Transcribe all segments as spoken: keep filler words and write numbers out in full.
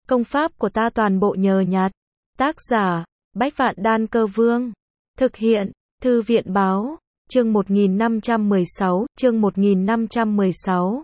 Công pháp của ta toàn bộ nhờ nhặt. Tác giả, Bách Vạn Đan Cơ Vương. Thực hiện, Thư viện báo, chương một nghìn năm trăm mười sáu, chương một nghìn năm trăm mười sáu.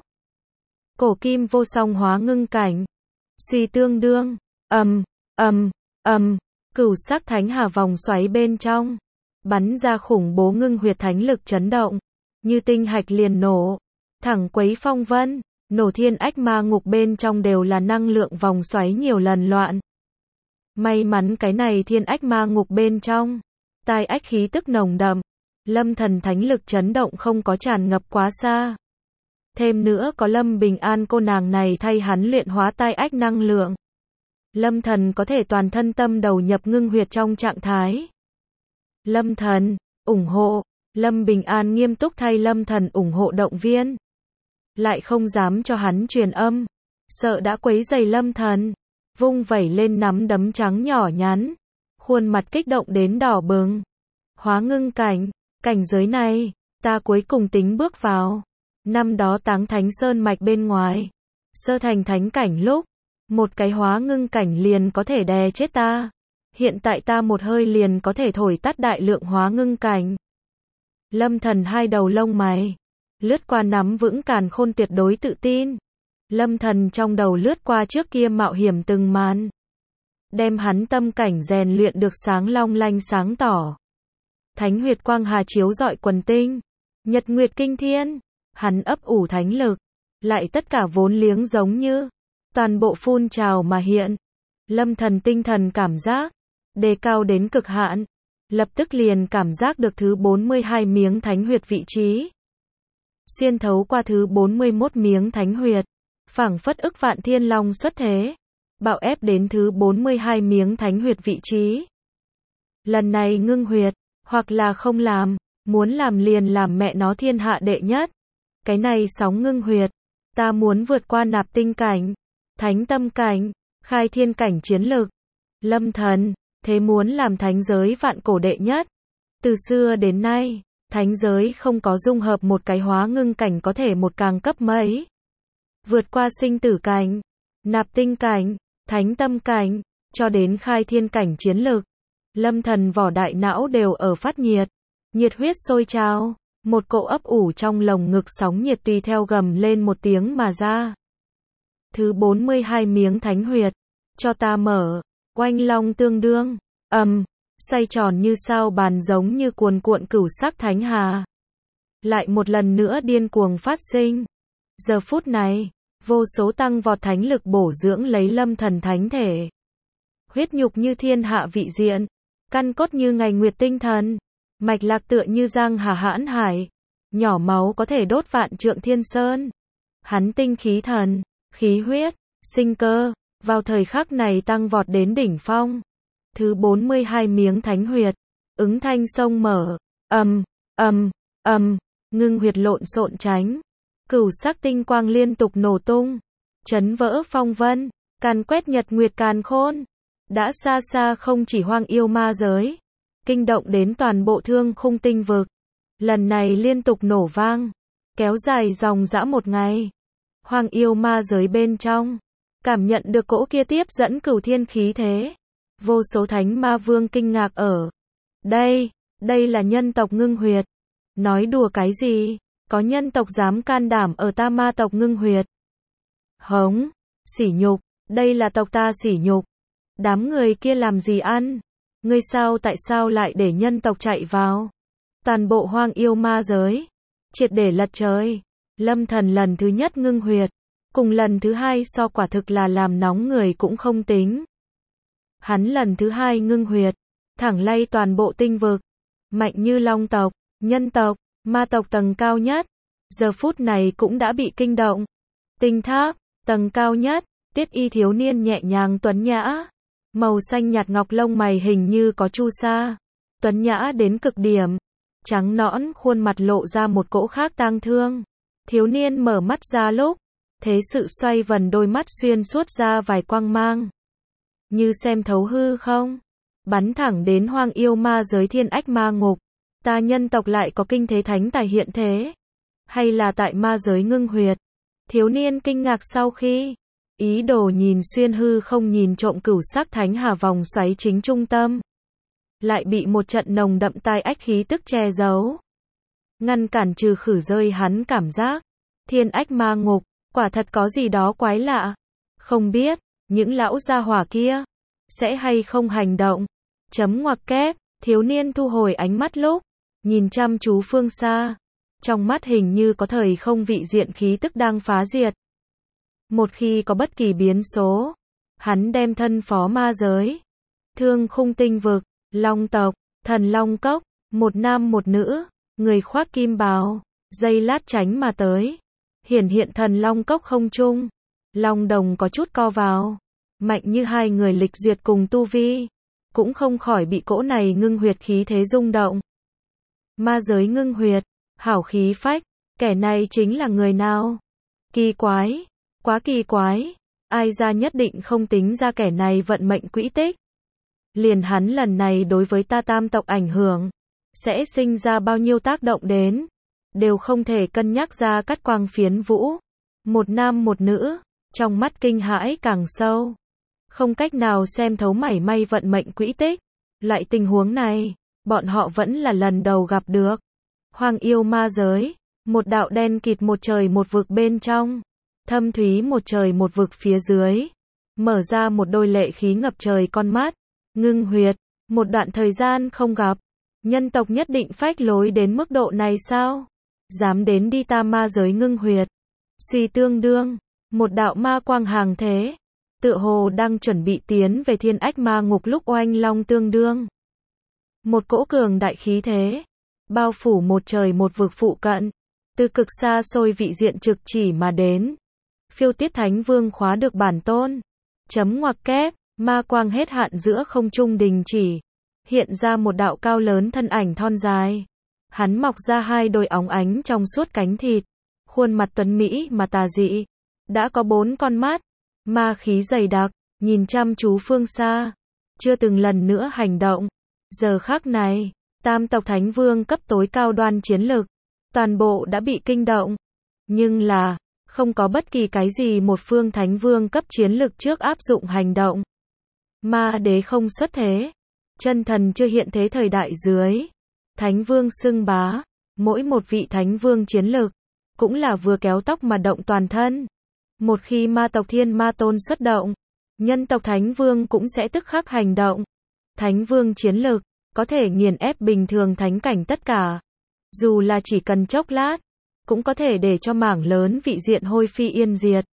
Cổ kim vô song hóa ngưng cảnh. Suy tương đương, ầm, ầm, ầm, cửu sắc thánh hà vòng xoáy bên trong. Bắn ra khủng bố ngưng huyệt thánh lực chấn động. Như tinh hạch liền nổ. Thẳng quấy phong vân. Nổ thiên ách ma ngục bên trong đều là năng lượng vòng xoáy nhiều lần loạn. May mắn cái này thiên ách ma ngục bên trong. Tai ách khí tức nồng đậm. Lâm thần thánh lực chấn động không có tràn ngập quá xa. Thêm nữa có Lâm Bình An cô nàng này thay hắn luyện hóa tai ách năng lượng. Lâm thần có thể toàn thân tâm đầu nhập ngưng huyệt trong trạng thái. Lâm thần, ủng hộ. Lâm Bình An nghiêm túc thay Lâm thần ủng hộ động viên. Lại không dám cho hắn truyền âm. Sợ đã quấy rầy Lâm thần. Vung vẩy lên nắm đấm trắng nhỏ nhắn. Khuôn mặt kích động đến đỏ bừng. Hóa ngưng cảnh. Cảnh giới này, ta cuối cùng tính bước vào. Năm đó Táng Thánh Sơn mạch bên ngoài. Sơ thành thánh cảnh lúc. Một cái hóa ngưng cảnh liền có thể đè chết ta. Hiện tại ta một hơi liền có thể thổi tắt đại lượng hóa ngưng cảnh. Lâm thần hai đầu lông mày. Lướt qua nắm vững càn khôn tuyệt đối tự tin. Lâm thần trong đầu lướt qua trước kia mạo hiểm từng màn. Đem hắn tâm cảnh rèn luyện được sáng long lanh sáng tỏ. Thánh huyệt quang hà chiếu rọi quần tinh. Nhật nguyệt kinh thiên. Hắn ấp ủ thánh lực. Lại tất cả vốn liếng giống như. Toàn bộ phun trào mà hiện. Lâm thần tinh thần cảm giác. Đề cao đến cực hạn. Lập tức liền cảm giác được thứ bốn mươi hai miếng thánh huyệt vị trí. Xuyên thấu qua thứ bốn mươi mốt miếng thánh huyệt. Phảng phất ức vạn thiên long xuất thế. Bạo ép đến thứ bốn mươi hai miếng thánh huyệt vị trí. Lần này ngưng huyệt. Hoặc là không làm. Muốn làm liền làm mẹ nó thiên hạ đệ nhất. Cái này sóng ngưng huyệt. Ta muốn vượt qua nạp tinh cảnh. Thánh tâm cảnh. Khai thiên cảnh chiến lực. Lâm thần. Thế muốn làm thánh giới vạn cổ đệ nhất. Từ xưa đến nay. Thánh giới không có dung hợp một cái hóa ngưng cảnh có thể một càng cấp mấy. Vượt qua sinh tử cảnh. Nạp tinh cảnh. Thánh tâm cảnh. Cho đến khai thiên cảnh chiến lực. Lâm thần vỏ đại não đều ở phát nhiệt. Nhiệt huyết sôi trào. Một cỗ ấp ủ trong lồng ngực sóng nhiệt tùy theo gầm lên một tiếng mà ra. Thứ bốn mươi hai miếng thánh huyệt. Cho ta mở. Oanh long tương đương. Ầm. Xoay tròn như sao bàn giống như cuồn cuộn cửu sắc thánh hà. Lại một lần nữa điên cuồng phát sinh. Giờ phút này. Vô số tăng vọt thánh lực bổ dưỡng lấy lâm thần thánh thể. Huyết nhục như thiên hạ vị diện. Căn cốt như ngày nguyệt tinh thần. Mạch lạc tựa như giang hà hãn hải. Nhỏ máu có thể đốt vạn trượng thiên sơn. Hắn tinh khí thần, khí huyết, sinh cơ. Vào thời khắc này tăng vọt đến đỉnh phong. Thứ bốn mươi hai miếng thánh huyệt. Ứng thanh sông mở. Ầm, ầm, ầm. Ngưng huyệt lộn xộn tránh. Cửu sắc tinh quang liên tục nổ tung. Chấn vỡ phong vân. Càn quét nhật nguyệt càn khôn. Đã xa xa không chỉ hoang yêu ma giới. Kinh động đến toàn bộ thương khung tinh vực. Lần này liên tục nổ vang. Kéo dài dòng dã một ngày. Hoang yêu ma giới bên trong. Cảm nhận được cỗ kia tiếp dẫn cửu thiên khí thế. Vô số thánh ma vương kinh ngạc ở. Đây, đây là nhân tộc ngưng huyệt. Nói đùa cái gì? Có nhân tộc dám can đảm ở ta ma tộc ngưng huyệt. Hống, sỉ nhục, đây là tộc ta sỉ nhục. Đám người kia làm gì ăn? Ngươi sao tại sao lại để nhân tộc chạy vào? Toàn bộ hoang yêu ma giới. Triệt để lật trời. Lâm thần lần thứ nhất ngưng huyệt. Cùng lần thứ hai so quả thực là làm nóng người cũng không tính. Hắn lần thứ hai ngưng huyệt. Thẳng lay toàn bộ tinh vực. Mạnh như long tộc, nhân tộc, ma tộc tầng cao nhất. Giờ phút này cũng đã bị kinh động. Tinh tháp, tầng cao nhất. Tiết y thiếu niên nhẹ nhàng tuấn nhã. Màu xanh nhạt ngọc lông mày hình như có chu sa. Tuấn nhã đến cực điểm. Trắng nõn khuôn mặt lộ ra một cỗ khác tang thương. Thiếu niên mở mắt ra lúc. Thế sự xoay vần đôi mắt xuyên suốt ra vài quang mang. Như xem thấu hư không. Bắn thẳng đến hoang yêu ma giới thiên ách ma ngục. Ta nhân tộc lại có kinh thế thánh tài hiện thế. Hay là tại ma giới ngưng huyệt. Thiếu niên kinh ngạc sau khi ý đồ nhìn xuyên hư không nhìn trộm cửu sắc thánh hà vòng xoáy chính trung tâm. Lại bị một trận nồng đậm tai ách khí tức che giấu. Ngăn cản trừ khử rơi hắn cảm giác. Thiên ách ma ngục, quả thật có gì đó quái lạ. Không biết, những lão gia hỏa kia, sẽ hay không hành động. Chấm ngoặc kép, thiếu niên thu hồi ánh mắt lúc, nhìn chăm chú phương xa. Trong mắt hình như có thời không vị diện khí tức đang phá diệt. Một khi có bất kỳ biến số, hắn đem thân phó ma giới. Thương khung tinh vực, long tộc, thần long cốc, một nam một nữ, người khoác kim bào, dây lát tránh mà tới. Hiển hiện thần long cốc không trung, long đồng có chút co vào, mạnh như hai người lịch duyệt cùng tu vi, cũng không khỏi bị cỗ này ngưng huyệt khí thế rung động. Ma giới ngưng huyệt, hảo khí phách, kẻ này chính là người nào? Kỳ quái, quá kỳ quái, ai ra nhất định không tính ra kẻ này vận mệnh quỹ tích. Liền hắn lần này đối với ta tam tộc ảnh hưởng, sẽ sinh ra bao nhiêu tác động đến, đều không thể cân nhắc ra cắt quang phiến vũ. Một nam một nữ, trong mắt kinh hãi càng sâu. Không cách nào xem thấu mảy may vận mệnh quỹ tích. Loại tình huống này, bọn họ vẫn là lần đầu gặp được. Hoàng yêu ma giới, một đạo đen kịt một trời một vực bên trong, thâm thúy một trời một vực phía dưới, mở ra một đôi lệ khí ngập trời con mắt, ngưng huyệt, một đoạn thời gian không gặp, nhân tộc nhất định phách lối đến mức độ này sao? Dám đến đi ta ma giới ngưng huyệt. Suy tương đương, một đạo ma quang hàng thế, tựa hồ đang chuẩn bị tiến về thiên ách ma ngục lúc oanh long tương đương. Một cỗ cường đại khí thế, bao phủ một trời một vực phụ cận, từ cực xa xôi vị diện trực chỉ mà đến. Phiêu tiết thánh vương khóa được bản tôn. Chấm ngoặc kép, ma quang hết hạn giữa không trung đình chỉ. Hiện ra một đạo cao lớn thân ảnh thon dài. Hắn mọc ra hai đôi óng ánh trong suốt cánh thịt. Khuôn mặt tuấn mỹ mà tà dị. Đã có bốn con mắt. Ma khí dày đặc, nhìn chăm chú phương xa. Chưa từng lần nữa hành động. Giờ khắc này, tam tộc thánh vương cấp tối cao đoan chiến lực. Toàn bộ đã bị kinh động. Nhưng là, không có bất kỳ cái gì một phương thánh vương cấp chiến lực trước áp dụng hành động. Ma đế không xuất thế. Chân thần chưa hiện thế thời đại dưới. Thánh vương xưng bá. Mỗi một vị thánh vương chiến lực, cũng là vừa kéo tóc mà động toàn thân. Một khi ma tộc thiên ma tôn xuất động, nhân tộc thánh vương cũng sẽ tức khắc hành động. Thánh vương chiến lực, có thể nghiền ép bình thường thánh cảnh tất cả. Dù là chỉ cần chốc lát, cũng có thể để cho mảng lớn vị diện hôi phi yên diệt.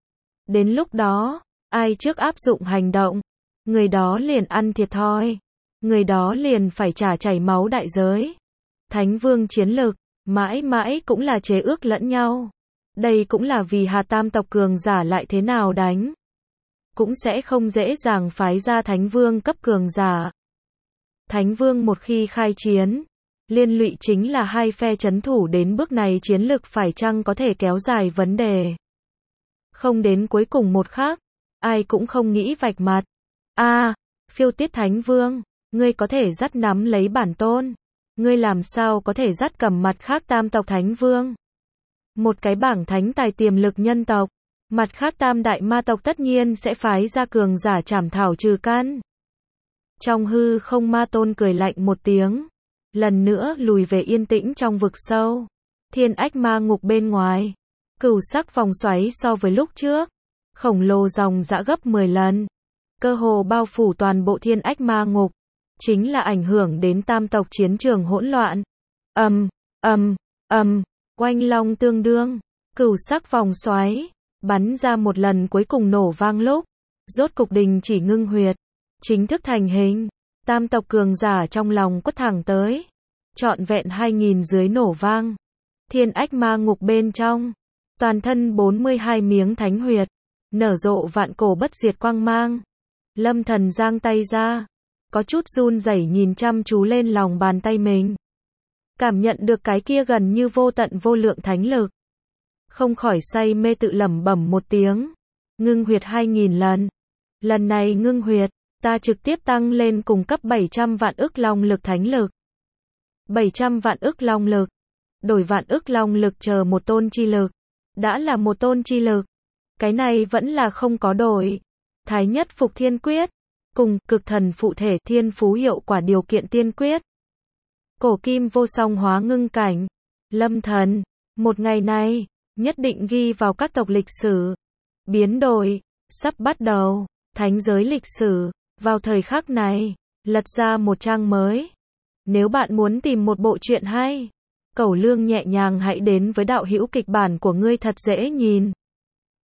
Đến lúc đó, ai trước áp dụng hành động, người đó liền ăn thiệt thòi. Người đó liền phải trả chảy máu đại giới. Thánh vương chiến lực, mãi mãi cũng là chế ước lẫn nhau. Đây cũng là vì Hà Tam tộc cường giả lại thế nào đánh. Cũng sẽ không dễ dàng phái ra thánh vương cấp cường giả. Thánh vương một khi khai chiến, liên lụy chính là hai phe chấn thủ đến bước này chiến lực phải chăng có thể kéo dài vấn đề. Không đến cuối cùng một khắc, ai cũng không nghĩ vạch mặt. A, à, phiêu tiết thánh vương, ngươi có thể dắt nắm lấy bản tôn. Ngươi làm sao có thể dắt cầm mặt khác tam tộc thánh vương. Một cái bảng thánh tài tiềm lực nhân tộc. Mặt khác tam đại ma tộc tất nhiên sẽ phái ra cường giả trảm thảo trừ căn. Trong hư không ma tôn cười lạnh một tiếng. Lần nữa lùi về yên tĩnh trong vực sâu. Thiên ách ma ngục bên ngoài. Cửu sắc vòng xoáy so với lúc trước. Khổng lồ dòng dã gấp mười lần. Cơ hồ bao phủ toàn bộ thiên ách ma ngục. Chính là ảnh hưởng đến tam tộc chiến trường hỗn loạn. Ầm, ầm, ầm, oanh long tương đương. Cửu sắc vòng xoáy. Bắn ra một lần cuối cùng nổ vang lúc. Rốt cục đình chỉ ngưng huyệt. Chính thức thành hình. Tam tộc cường giả trong lòng quất thẳng tới. Trọn vẹn hai nghìn dưới nổ vang. Thiên ách ma ngục bên trong. Toàn thân bốn mươi hai miếng thánh huyệt. Nở rộ vạn cổ bất diệt quang mang. Lâm thần giang tay ra. Có chút run rẩy nhìn chăm chú lên lòng bàn tay mình. Cảm nhận được cái kia gần như vô tận vô lượng thánh lực. Không khỏi say mê tự lẩm bẩm một tiếng. Ngưng huyệt hai nghìn lần. Lần này ngưng huyệt, ta trực tiếp tăng lên cùng cấp bảy trăm vạn ức long lực thánh lực. bảy trăm vạn ức long lực. Đổi vạn ức long lực chờ một tôn chi lực. Đã là một tôn chi lực. Cái này vẫn là không có đổi. Thái nhất phục thiên quyết. Cùng, cực thần phụ thể, thiên phú hiệu quả điều kiện tiên quyết. Cổ kim vô song hóa ngưng cảnh. Lâm thần. Một ngày này, nhất định ghi vào các tộc lịch sử. Biến đổi. Sắp bắt đầu. Thánh giới lịch sử. Vào thời khắc này, lật ra một trang mới. Nếu bạn muốn tìm một bộ truyện hay, cẩu lương nhẹ nhàng hãy đến với đạo hữu kịch bản của ngươi thật dễ nhìn.